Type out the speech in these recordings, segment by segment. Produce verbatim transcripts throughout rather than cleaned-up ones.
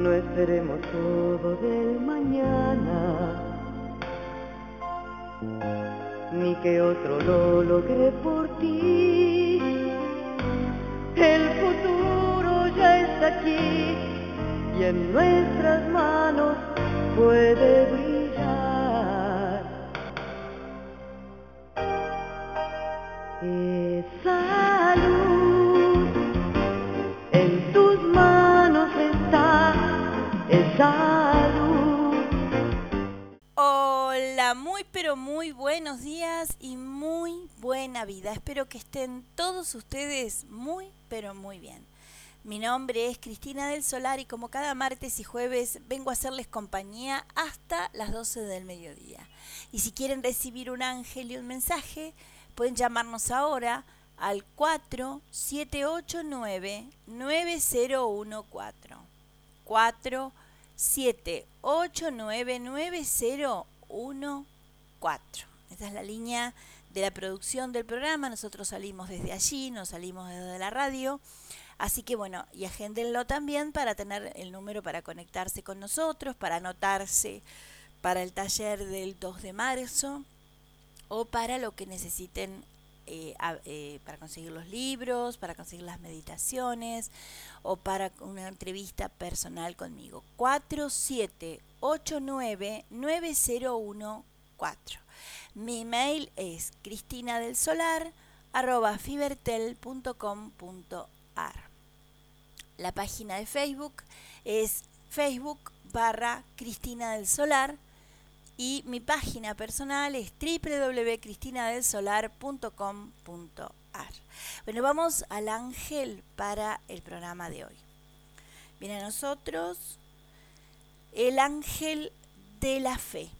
No esperemos todo del mañana, ni que otro lo logre por ti. El futuro ya está aquí y en nuestras manos puede brillar. Esa luz en tus manos está, esa luz. Hola, muy pero muy buenos días y muy buena vida. Espero que estén todos ustedes muy pero muy bien. Mi nombre es Cristina del Solar y como cada martes y jueves vengo a hacerles compañía hasta las doce del mediodía. Y si quieren recibir un ángel y un mensaje, pueden llamarnos ahora al cuatro siete ocho nueve nueve cero uno cuatro. cuatro siete ocho nueve nueve cero uno cuatro. Esta es la línea de la producción del programa. Nosotros salimos desde allí, nos salimos desde la radio. Así que bueno, y agéndenlo también para tener el número para conectarse con nosotros, para anotarse para el taller del dos de marzo o para lo que necesiten eh, a, eh, para conseguir los libros, para conseguir las meditaciones o para una entrevista personal conmigo. cuatro siete ocho nueve nueve cero uno cuatro. Mi email es cristinadelsolar arroba fibertel punto com punto ar. La página de Facebook es Facebook barra Cristina del Solar y mi página personal es doble u doble u doble u punto cristina del solar punto com punto ar. Bueno, vamos al ángel para el programa de hoy. Viene a nosotros el ángel de la fe.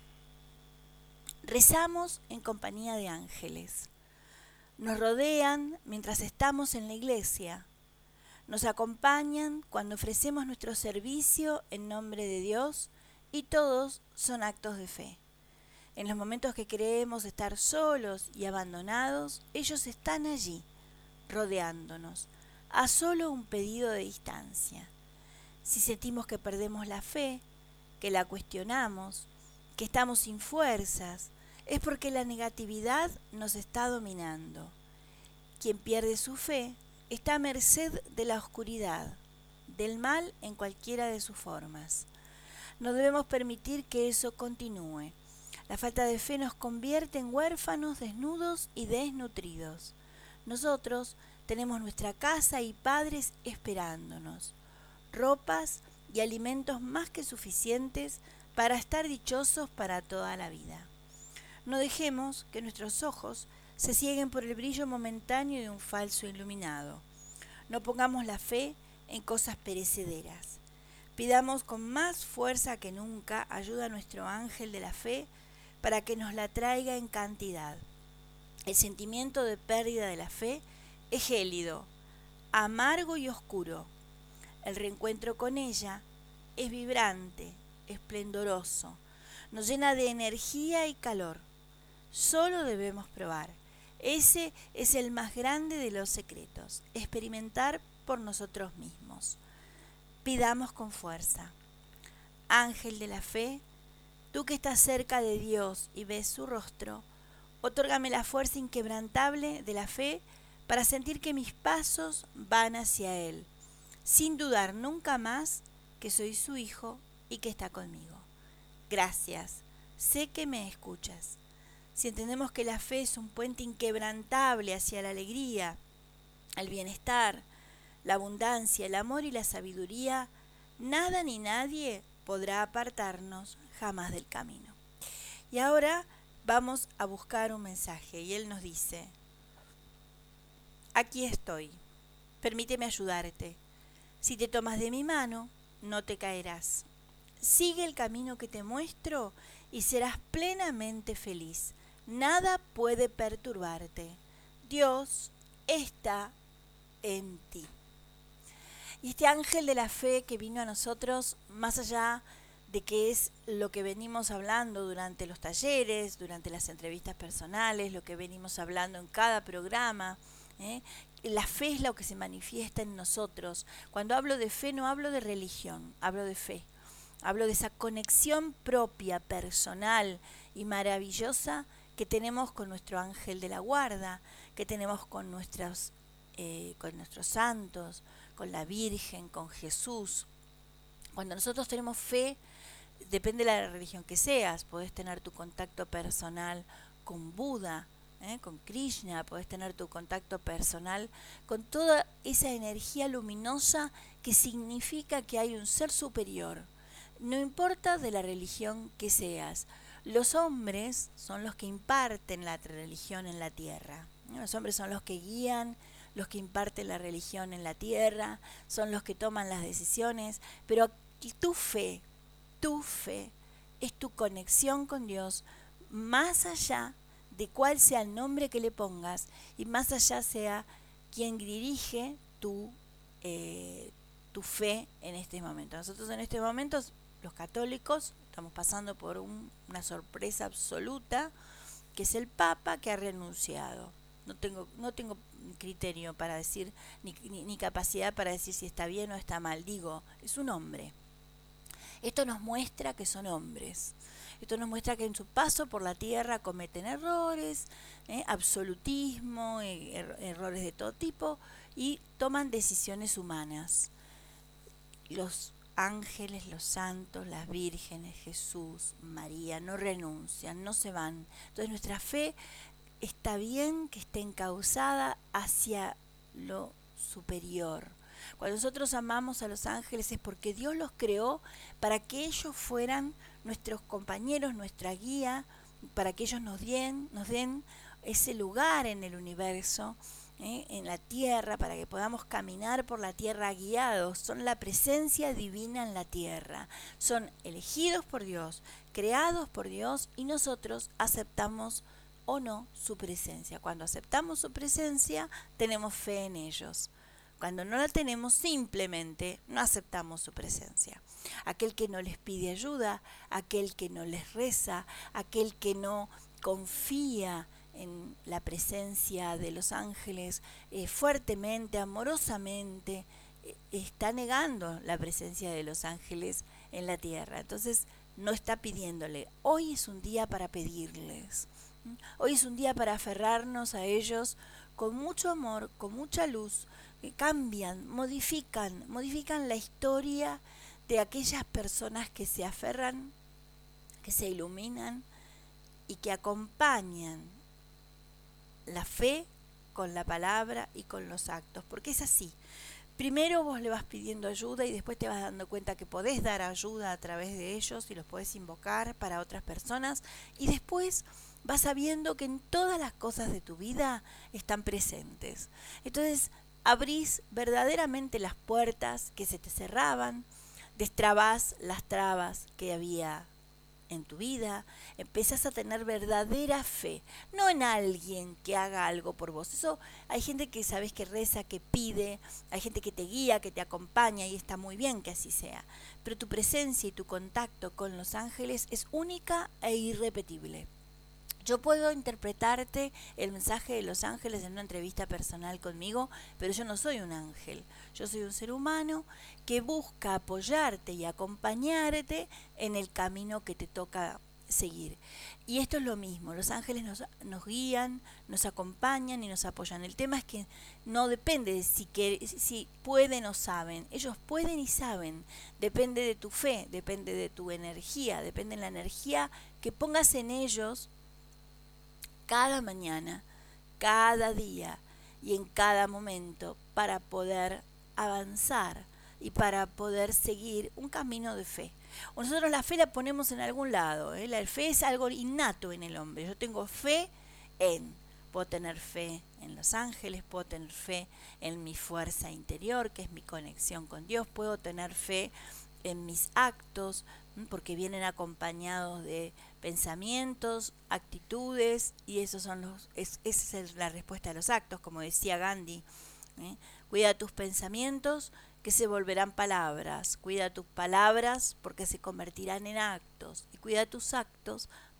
Rezamos en compañía de ángeles. Nos rodean mientras estamos en la iglesia. Nos acompañan cuando ofrecemos nuestro servicio en nombre de Dios y todos son actos de fe. En los momentos que creemos estar solos y abandonados, ellos están allí, rodeándonos, a solo un pedido de distancia. Si sentimos que perdemos la fe, que la cuestionamos, que estamos sin fuerzas, es porque la negatividad nos está dominando. Quien pierde su fe está a merced de la oscuridad, del mal en cualquiera de sus formas. No debemos permitir que eso continúe. La falta de fe nos convierte en huérfanos, desnudos y desnutridos. Nosotros tenemos nuestra casa y padres esperándonos, ropas y alimentos más que suficientes para estar dichosos para toda la vida. No dejemos que nuestros ojos se cieguen por el brillo momentáneo de un falso iluminado. No pongamos la fe en cosas perecederas. Pidamos con más fuerza que nunca ayuda a nuestro ángel de la fe para que nos la traiga en cantidad. El sentimiento de pérdida de la fe es gélido, amargo y oscuro. El reencuentro con ella es vibrante, esplendoroso, nos llena de energía y calor. Solo debemos probar. Ese es el más grande de los secretos, experimentar por nosotros mismos. Pidamos con fuerza. Ángel de la fe, tú que estás cerca de Dios y ves su rostro, otórgame la fuerza inquebrantable de la fe para sentir que mis pasos van hacia Él, sin dudar nunca más que soy su hijo y que está conmigo. Gracias, sé que me escuchas. Si entendemos que la fe es un puente inquebrantable hacia la alegría, el bienestar, la abundancia, el amor y la sabiduría, nada ni nadie podrá apartarnos jamás del camino. Y ahora vamos a buscar un mensaje y él nos dice: aquí estoy, permíteme ayudarte. Si te tomas de mi mano, no te caerás. Sigue el camino que te muestro y serás plenamente feliz. Nada puede perturbarte. Dios está en ti. Y este ángel de la fe que vino a nosotros, más allá de que es lo que venimos hablando durante los talleres, durante las entrevistas personales, lo que venimos hablando en cada programa, ¿eh? la fe es lo que se manifiesta en nosotros. Cuando hablo de fe no hablo de religión, hablo de fe. Hablo de esa conexión propia, personal y maravillosa que tenemos con nuestro ángel de la guarda, que tenemos con nuestros, eh, con nuestros santos, con la Virgen, con Jesús. Cuando nosotros tenemos fe, depende de la religión que seas, podés tener tu contacto personal con Buda, ¿eh? con Krishna, podés tener tu contacto personal con toda esa energía luminosa que significa que hay un ser superior. No importa de la religión que seas, los hombres son los que imparten la religión en la tierra. Los hombres son los que guían, los que imparten la religión en la tierra, son los que toman las decisiones, pero tu fe, tu fe es tu conexión con Dios, más allá de cuál sea el nombre que le pongas y más allá sea quien dirige tu, eh, tu fe en este momento. Nosotros en este momento, los católicos, estamos pasando por un, una sorpresa absoluta, que es el Papa que ha renunciado. No tengo, no tengo criterio para decir, ni, ni, ni capacidad para decir si está bien o está mal. Digo, es un hombre. Esto nos muestra que son hombres. Esto nos muestra que en su paso por la tierra cometen errores, eh, absolutismo, eh, er, errores de todo tipo y toman decisiones humanas. Los ángeles, los santos, las vírgenes, Jesús, María, no renuncian, no se van. Entonces nuestra fe está bien que esté encauzada hacia lo superior. Cuando nosotros amamos a los ángeles es porque Dios los creó para que ellos fueran nuestros compañeros, nuestra guía, para que ellos nos den, nos den ese lugar en el universo, ¿eh? en la tierra, para que podamos caminar por la tierra guiados. Son la presencia divina en la tierra. Son elegidos por Dios, creados por Dios y nosotros aceptamos o no su presencia. Cuando aceptamos su presencia, tenemos fe en ellos. Cuando no la tenemos, simplemente no aceptamos su presencia. Aquel que no les pide ayuda, aquel que no les reza, aquel que no confía en la presencia de los ángeles eh, fuertemente, amorosamente, eh, está negando la presencia de los ángeles en la tierra. Entonces no está pidiéndole. Hoy es un día para pedirles. Hoy es un día para aferrarnos a ellos con mucho amor, con mucha luz, que cambian, modifican, modifican la historia de aquellas personas que se aferran, que se iluminan y que acompañan la fe con la palabra y con los actos, porque es así. Primero vos le vas pidiendo ayuda y después te vas dando cuenta que podés dar ayuda a través de ellos y los podés invocar para otras personas y después vas sabiendo que en todas las cosas de tu vida están presentes. Entonces abrís verdaderamente las puertas que se te cerraban, destrabás las trabas que había en tu vida, empezás a tener verdadera fe, no en alguien que haga algo por vos. Eso hay gente que sabes que reza, que pide, hay gente que te guía, que te acompaña y está muy bien que así sea. Pero tu presencia y tu contacto con los ángeles es única e irrepetible. Yo puedo interpretarte el mensaje de los ángeles en una entrevista personal conmigo, pero yo no soy un ángel. Yo soy un ser humano que busca apoyarte y acompañarte en el camino que te toca seguir. Y esto es lo mismo, los ángeles nos, nos guían, nos acompañan y nos apoyan. El tema es que no depende de si, que, si pueden o saben. Ellos pueden y saben. Depende de tu fe, depende de tu energía, depende de la energía que pongas en ellos cada mañana, cada día y en cada momento para poder avanzar y para poder seguir un camino de fe. Nosotros la fe la ponemos en algún lado, ¿eh? La fe es algo innato en el hombre. Yo tengo fe en, puedo tener fe en los ángeles, puedo tener fe en mi fuerza interior, que es mi conexión con Dios, puedo tener fe en mis actos, porque vienen acompañados de pensamientos, actitudes, y esos son los, es, esa es la respuesta a los actos, como decía Gandhi. ¿eh? Cuida tus pensamientos, que se volverán palabras. Cuida tus palabras, porque se convertirán en actos. Y cuida tus actos,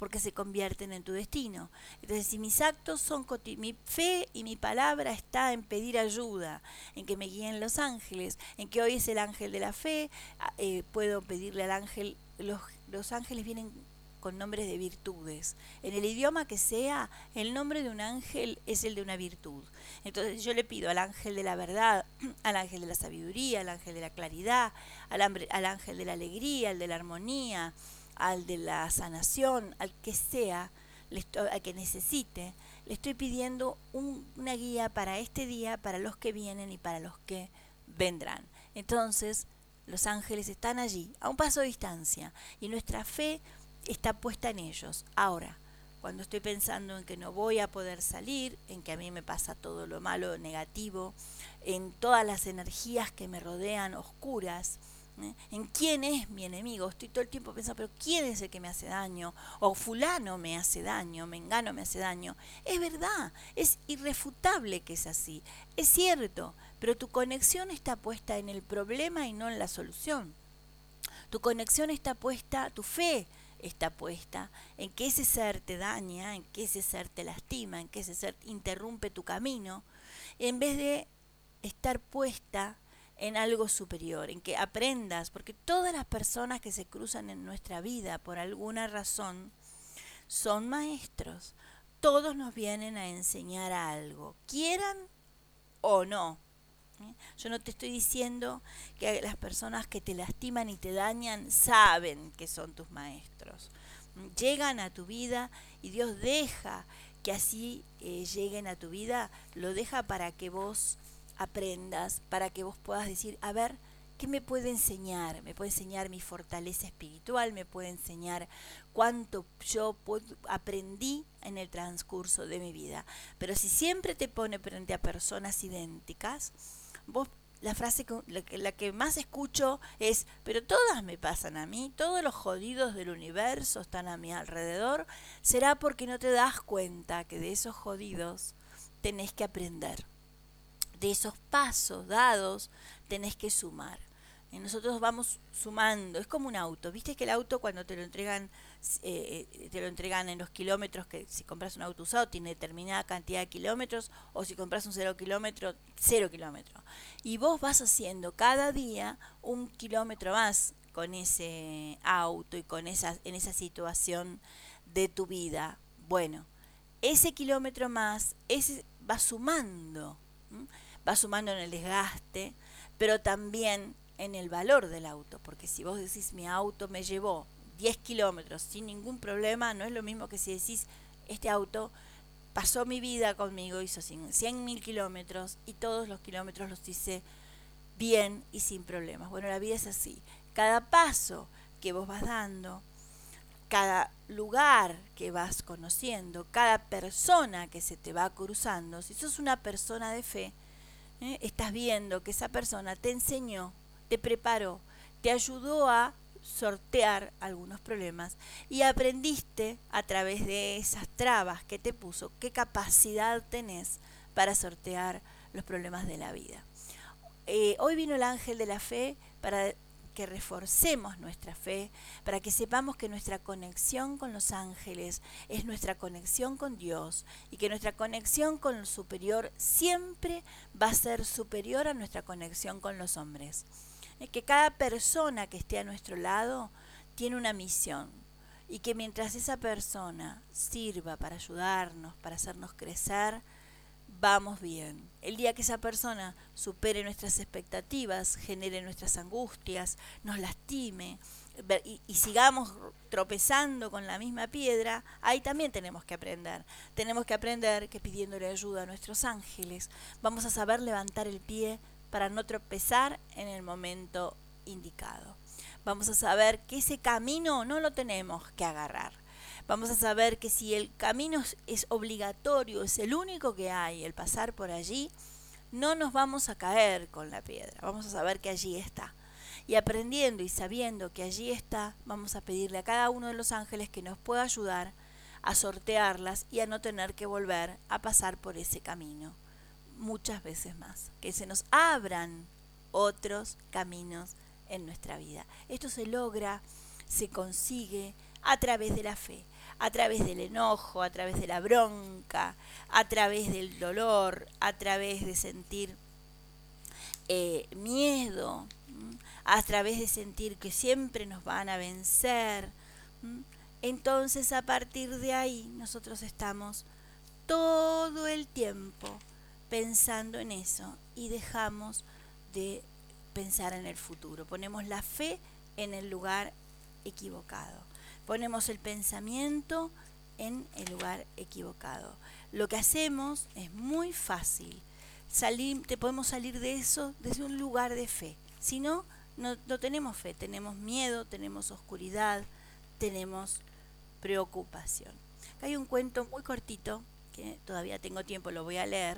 porque se convierten en tu destino. Entonces, si mis actos son coti- mi fe y mi palabra está en pedir ayuda, en que me guíen los ángeles, en que hoy es el ángel de la fe, eh, puedo pedirle al ángel, los, los ángeles vienen con nombres de virtudes. En el idioma que sea, el nombre de un ángel es el de una virtud. Entonces yo le pido al ángel de la verdad, al ángel de la sabiduría, al ángel de la claridad, al, hambre, al ángel de la alegría, al de la armonía, al de la sanación, al que sea, le estoy, al que necesite, le estoy pidiendo un, una guía para este día, para los que vienen y para los que vendrán. Entonces, los ángeles están allí, a un paso de distancia, y nuestra fe está puesta en ellos. Ahora, cuando estoy pensando en que no voy a poder salir, en que a mí me pasa todo lo malo, negativo, en todas las energías que me rodean oscuras, ¿eh? En quién es mi enemigo, estoy todo el tiempo pensando, pero quién es el que me hace daño, o fulano me hace daño, mengano me hace daño. Es verdad, es irrefutable que es así, es cierto, pero tu conexión está puesta en el problema y no en la solución. Tu conexión está puesta, tu fe está puesta en que ese ser te daña, en que ese ser te lastima, en que ese ser interrumpe tu camino, en vez de estar puesta en algo superior, en que aprendas, porque todas las personas que se cruzan en nuestra vida por alguna razón son maestros. Todos nos vienen a enseñar algo, quieran o no. Yo no te estoy diciendo que las personas que te lastiman y te dañan saben que son tus maestros. Llegan a tu vida y Dios deja que así eh, lleguen a tu vida, lo deja para que vos aprendas, para que vos puedas decir, a ver, ¿qué me puede enseñar? Me puede enseñar mi fortaleza espiritual, me puede enseñar cuánto yo puedo, aprendí en el transcurso de mi vida. Pero si siempre te pone frente a personas idénticas, vos, la frase que, la, que, la que más escucho es, pero todas me pasan a mí, todos los jodidos del universo están a mi alrededor, será porque no te das cuenta que de esos jodidos tenés que aprender, de esos pasos dados tenés que sumar. Y nosotros vamos sumando, es como un auto, viste que el auto cuando te lo entregan, eh, te lo entregan en los kilómetros, que si compras un auto usado tiene determinada cantidad de kilómetros, o si compras un cero kilómetro, cero kilómetros. Y vos vas haciendo cada día un kilómetro más con ese auto y con esa, en esa situación de tu vida. Bueno, ese kilómetro más, ese va sumando, ¿m? va sumando en el desgaste, pero también en el valor del auto, porque si vos decís mi auto me llevó diez kilómetros sin ningún problema, no es lo mismo que si decís este auto pasó mi vida conmigo, hizo cien mil kilómetros y todos los kilómetros los hice bien y sin problemas. Bueno, la vida es así, cada paso que vos vas dando, cada lugar que vas conociendo, cada persona que se te va cruzando, si sos una persona de fe, ¿eh? estás viendo que esa persona te enseñó, te preparó, te ayudó a sortear algunos problemas y aprendiste a través de esas trabas que te puso qué capacidad tenés para sortear los problemas de la vida. Eh, hoy vino el ángel de la fe para que reforcemos nuestra fe, para que sepamos que nuestra conexión con los ángeles es nuestra conexión con Dios y que nuestra conexión con el superior siempre va a ser superior a nuestra conexión con los hombres. Que cada persona que esté a nuestro lado tiene una misión y que mientras esa persona sirva para ayudarnos, para hacernos crecer, vamos bien. El día que esa persona supere nuestras expectativas, genere nuestras angustias, nos lastime y, y sigamos tropezando con la misma piedra, ahí también tenemos que aprender. Tenemos que aprender que pidiéndole ayuda a nuestros ángeles vamos a saber levantar el pie para no tropezar en el momento indicado. Vamos a saber que ese camino no lo tenemos que agarrar. Vamos a saber que si el camino es, es obligatorio, es el único que hay, el pasar por allí, no nos vamos a caer con la piedra. Vamos a saber que allí está. Y aprendiendo y sabiendo que allí está, vamos a pedirle a cada uno de los ángeles que nos pueda ayudar a sortearlas y a no tener que volver a pasar por ese camino muchas veces más, que se nos abran otros caminos en nuestra vida. Esto se logra, se consigue a través de la fe, a través del enojo, a través de la bronca, a través del dolor, a través de sentir eh, miedo, ¿m? a través de sentir que siempre nos van a vencer. ¿M? Entonces, a partir de ahí, nosotros estamos todo el tiempo pensando en eso y dejamos de pensar en el futuro. Ponemos la fe en el lugar equivocado. Ponemos el pensamiento en el lugar equivocado. Lo que hacemos es muy fácil. Salir, te podemos salir de eso desde un lugar de fe. Si no, no, no tenemos fe, tenemos miedo, tenemos oscuridad, tenemos preocupación. Acá hay un cuento muy cortito, que todavía tengo tiempo, lo voy a leer,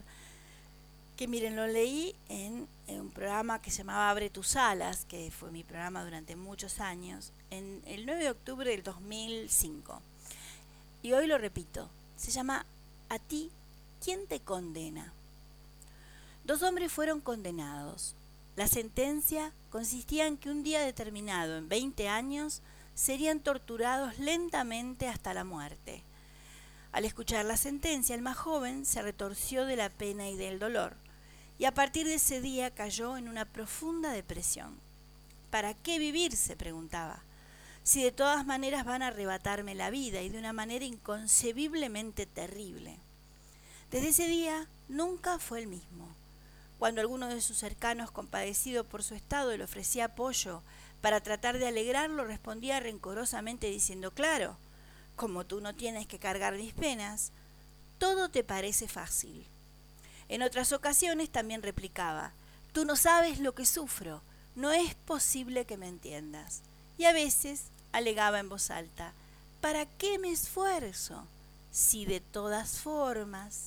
que miren, lo leí en, en un programa que se llamaba Abre tus alas, que fue mi programa durante muchos años, en el nueve de octubre del dos mil cinco. Y hoy lo repito, se llama ¿A ti quién te condena? Dos hombres fueron condenados. La sentencia consistía en que un día determinado, en veinte años, serían torturados lentamente hasta la muerte. Al escuchar la sentencia, el más joven se retorció de la pena y del dolor, y a partir de ese día cayó en una profunda depresión. ¿Para qué vivir?, se preguntaba, si de todas maneras van a arrebatarme la vida y de una manera inconcebiblemente terrible. Desde ese día nunca fue el mismo. Cuando alguno de sus cercanos, compadecido por su estado, le ofrecía apoyo para tratar de alegrarlo, respondía rencorosamente diciendo: claro, como tú no tienes que cargar mis penas, todo te parece fácil. En otras ocasiones también replicaba: tú no sabes lo que sufro, no es posible que me entiendas. Y a veces alegaba en voz alta: ¿para qué me esfuerzo? Si de todas formas.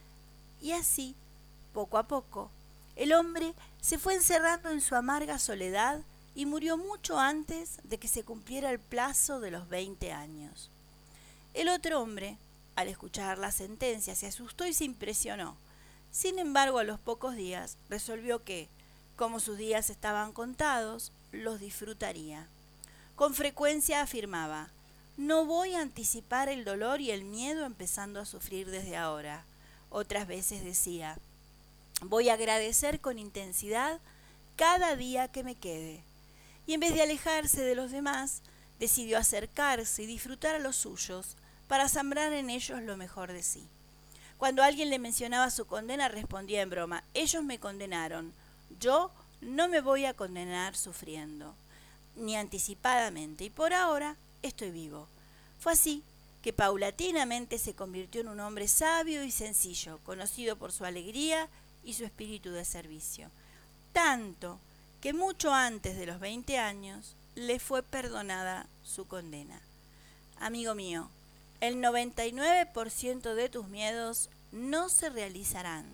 Y así, poco a poco, el hombre se fue encerrando en su amarga soledad y murió mucho antes de que se cumpliera el plazo de los veinte años. El otro hombre, al escuchar la sentencia, se asustó y se impresionó. Sin embargo, a los pocos días resolvió que, como sus días estaban contados, los disfrutaría. Con frecuencia afirmaba: no voy a anticipar el dolor y el miedo empezando a sufrir desde ahora. Otras veces decía: voy a agradecer con intensidad cada día que me quede. Y en vez de alejarse de los demás, decidió acercarse y disfrutar a los suyos para sembrar en ellos lo mejor de sí. Cuando alguien le mencionaba su condena, respondía en broma: ellos me condenaron, yo no me voy a condenar sufriendo, ni anticipadamente, y por ahora estoy vivo. Fue así que paulatinamente se convirtió en un hombre sabio y sencillo, conocido por su alegría y su espíritu de servicio. Tanto que mucho antes de los veinte años le fue perdonada su condena. Amigo mío, el noventa y nueve por ciento de tus miedos no se realizarán.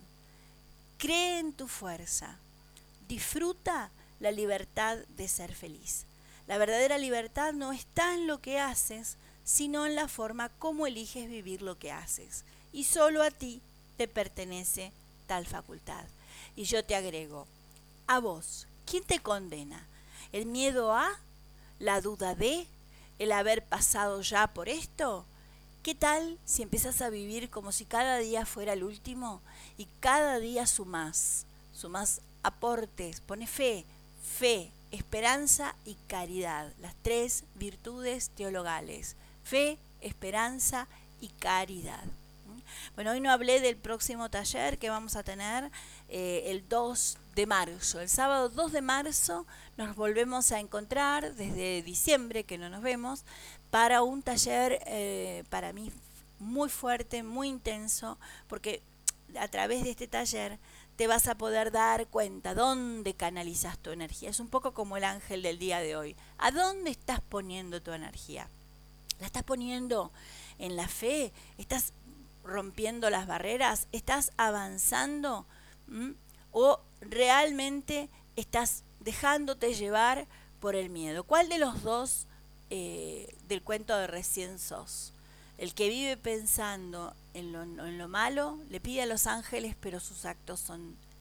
Cree en tu fuerza. Disfruta la libertad de ser feliz. La verdadera libertad no está en lo que haces, sino en la forma como eliges vivir lo que haces. Y solo a ti te pertenece tal facultad. Y yo te agrego: a vos, ¿quién te condena? ¿El miedo a? ¿La duda de? ¿El haber pasado ya por esto? ¿Qué tal si empiezas a vivir como si cada día fuera el último y cada día sumás, sumás aportes, pone fe, fe, esperanza y caridad, las tres virtudes teologales: fe, esperanza y caridad. Bueno, hoy no hablé del próximo taller que vamos a tener eh, el dos de marzo. El sábado dos de marzo nos volvemos a encontrar desde diciembre, que no nos vemos, para un taller eh, para mí muy fuerte, muy intenso, porque a través de este taller te vas a poder dar cuenta dónde canalizas tu energía. Es un poco como el ángel del día de hoy. ¿A dónde estás poniendo tu energía? ¿La estás poniendo en la fe? ¿Estás rompiendo las barreras? ¿Estás avanzando? ¿Mm? ¿O realmente estás dejándote llevar por el miedo? ¿Cuál de los dos eh, del cuento de recién sos? El que vive pensando en lo, en lo malo, le pide a los ángeles, pero sus actos son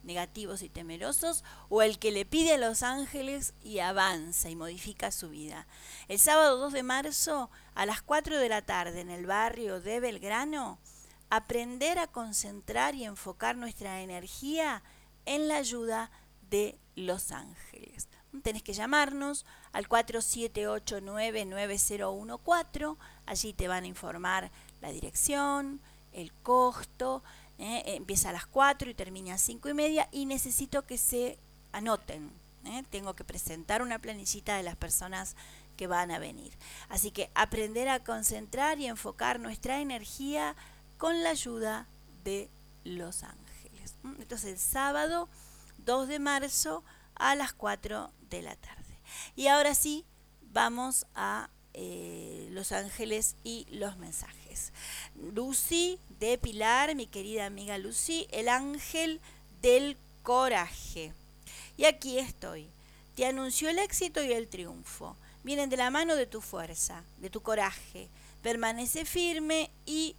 negativos y temerosos, o el que le pide a los ángeles y avanza y modifica su vida. El sábado dos de marzo a las cuatro de la tarde en el barrio de Belgrano, aprender a concentrar y enfocar nuestra energía en la ayuda de los ángeles. Tenés que llamarnos al cuatro siete ocho nueve nueve cero uno cuatro, allí te van a informar la dirección, el costo, eh, empieza a las cuatro y termina a cinco y media y necesito que se anoten, eh, tengo que presentar una planillita de las personas que van a venir. Así que aprender a concentrar y enfocar nuestra energía con la ayuda de los ángeles. Entonces el sábado dos de marzo a las cuatro de la tarde. Y ahora sí, vamos a eh, los ángeles y los mensajes. Lucy de Pilar, mi querida amiga Lucy, el ángel del coraje. Y aquí estoy. Te anunció el éxito y el triunfo. Vienen de la mano de tu fuerza, de tu coraje. Permanece firme y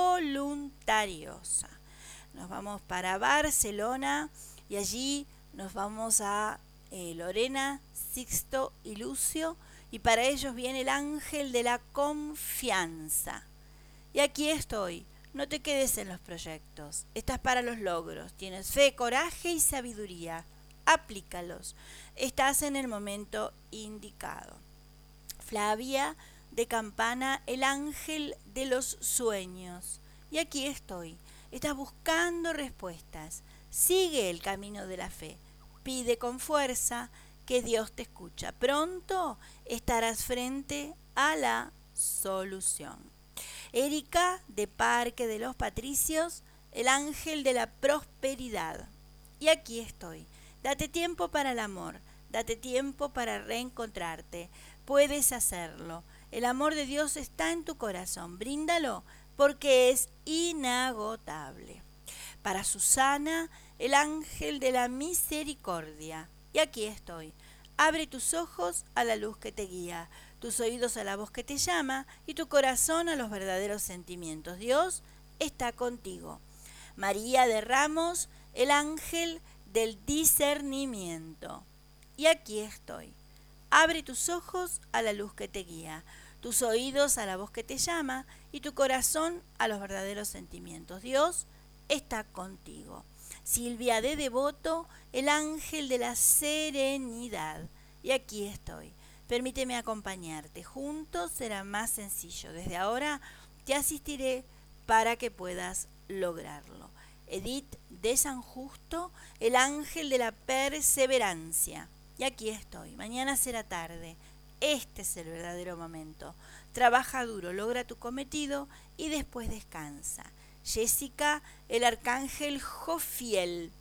voluntariosa. Nos vamos para Barcelona y allí nos vamos a eh, Lorena, Sixto y Lucio, y para ellos viene el ángel de la confianza. Y aquí estoy, no te quedes en los proyectos, estás para los logros, tienes fe, coraje y sabiduría, aplícalos, estás en el momento indicado. Flavia de Campana, el ángel de los sueños. Y aquí estoy, estás buscando respuestas, sigue el camino de la fe, pide con fuerza que Dios te escucha. Pronto estarás frente a la solución. Erika de Parque de los Patricios, el ángel de la prosperidad. Y aquí estoy, date tiempo para el amor, date tiempo para reencontrarte, puedes hacerlo. El amor de Dios está en tu corazón, bríndalo porque es inagotable. Para Susana, el ángel de la misericordia. Y aquí estoy. Abre tus ojos a la luz que te guía, tus oídos a la voz que te llama y tu corazón a los verdaderos sentimientos. Dios está contigo. María de Ramos, el ángel del discernimiento. Y aquí estoy. Abre tus ojos a la luz que te guía, tus oídos a la voz que te llama y tu corazón a los verdaderos sentimientos. Dios está contigo. Silvia de Devoto, el ángel de la serenidad. Y aquí estoy. Permíteme acompañarte. Juntos será más sencillo. Desde ahora te asistiré para que puedas lograrlo. Edith de San Justo, el ángel de la perseverancia. Y aquí estoy. Mañana será tarde. Este es el verdadero momento. Trabaja duro, logra tu cometido y después descansa. Jessica, el arcángel Jofiel.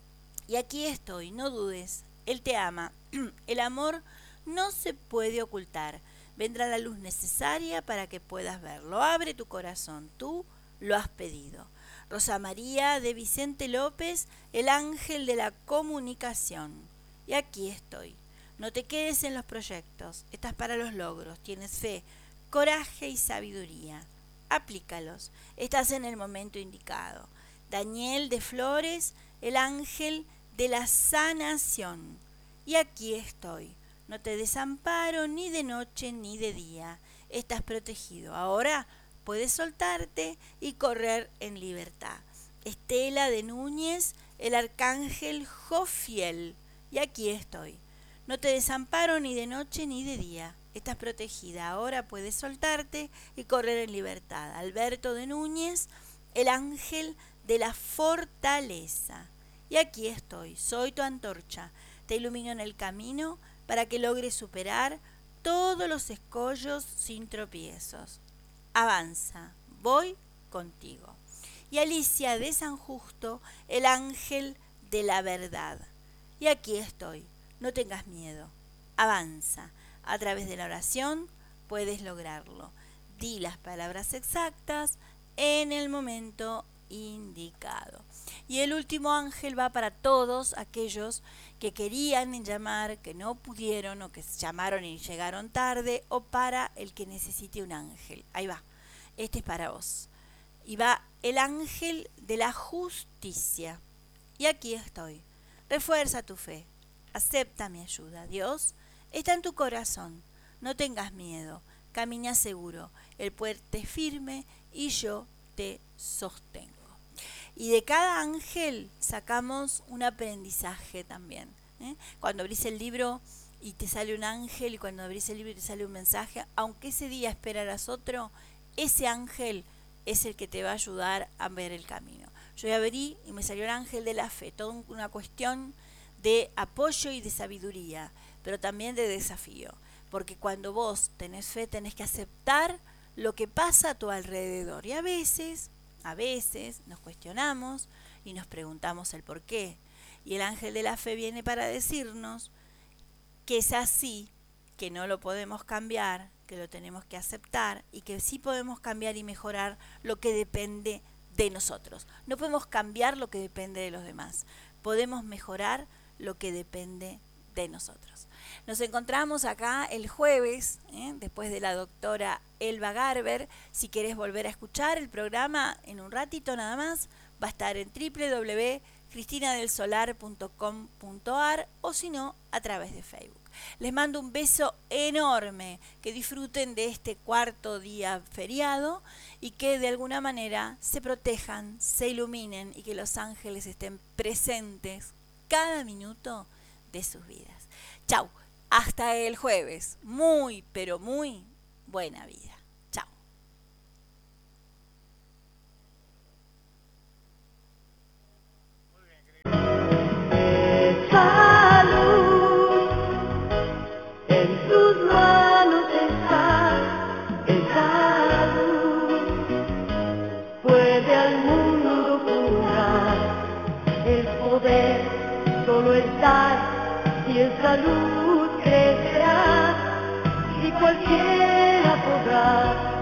Y aquí estoy, no dudes, Él te ama. El amor no se puede ocultar. Vendrá la luz necesaria para que puedas verlo. Abre tu corazón, tú lo has pedido. Rosa María de Vicente López, el ángel de la comunicación. Y aquí estoy. No te quedes en los proyectos, estás para los logros, tienes fe, coraje y sabiduría. Aplícalos, estás en el momento indicado. Daniel de Flores, el ángel de la sanación. Y aquí estoy, no te desamparo ni de noche ni de día, estás protegido. Ahora puedes soltarte y correr en libertad. Estela de Núñez, el arcángel Jofiel. Y aquí estoy, no te desamparo ni de noche ni de día. Estás protegida, ahora puedes soltarte y correr en libertad. Alberto de Núñez, el ángel de la fortaleza. Y aquí estoy, soy tu antorcha, te ilumino en el camino para que logres superar todos los escollos sin tropiezos. Avanza, voy contigo. Y Alicia de San Justo, el ángel de la verdad. Y aquí estoy, no tengas miedo, avanza. A través de la oración puedes lograrlo. Di las palabras exactas en el momento indicado. Y el último ángel va para todos aquellos que querían llamar, que no pudieron o que llamaron y llegaron tarde, o para el que necesite un ángel. Ahí va, este es para vos. Y va el ángel de la justicia. y aquí estoy. Refuerza tu fe, acepta mi ayuda. Dios está en tu corazón, no tengas miedo, camina seguro, el puente es firme y yo te sostengo. Y de cada ángel sacamos un aprendizaje también. ¿eh? Cuando abrís el libro y te sale un ángel, y cuando abrís el libro y te sale un mensaje, aunque ese día esperaras otro, ese ángel es el que te va a ayudar a ver el camino. Yo abrí y me salió el ángel de la fe, toda una cuestión de apoyo y de sabiduría, pero también de desafío. Porque cuando vos tenés fe, tenés que aceptar lo que pasa a tu alrededor. Y a veces, a veces nos cuestionamos y nos preguntamos el por qué. Y el ángel de la fe viene para decirnos que es así, que no lo podemos cambiar, que lo tenemos que aceptar y que sí podemos cambiar y mejorar lo que depende de nosotros. No podemos cambiar lo que depende de los demás. Podemos mejorar lo que depende de nosotros. Nos encontramos acá el jueves, ¿eh? después de la doctora Elba Garber. Si querés volver a escuchar el programa en un ratito nada más, va a estar en doble u doble u doble u punto cristina del solar punto com punto a r o si no, a través de Facebook. Les mando un beso enorme, que disfruten de este cuarto día feriado y que de alguna manera se protejan, se iluminen y que los ángeles estén presentes cada minuto de sus vidas. Chau, hasta el jueves. Muy, pero muy buena vida. Chau. Esa luz en tus manos está, esa luz puede al mundo curar. El poder solo está y esa luz crecerá, y cualquiera podrá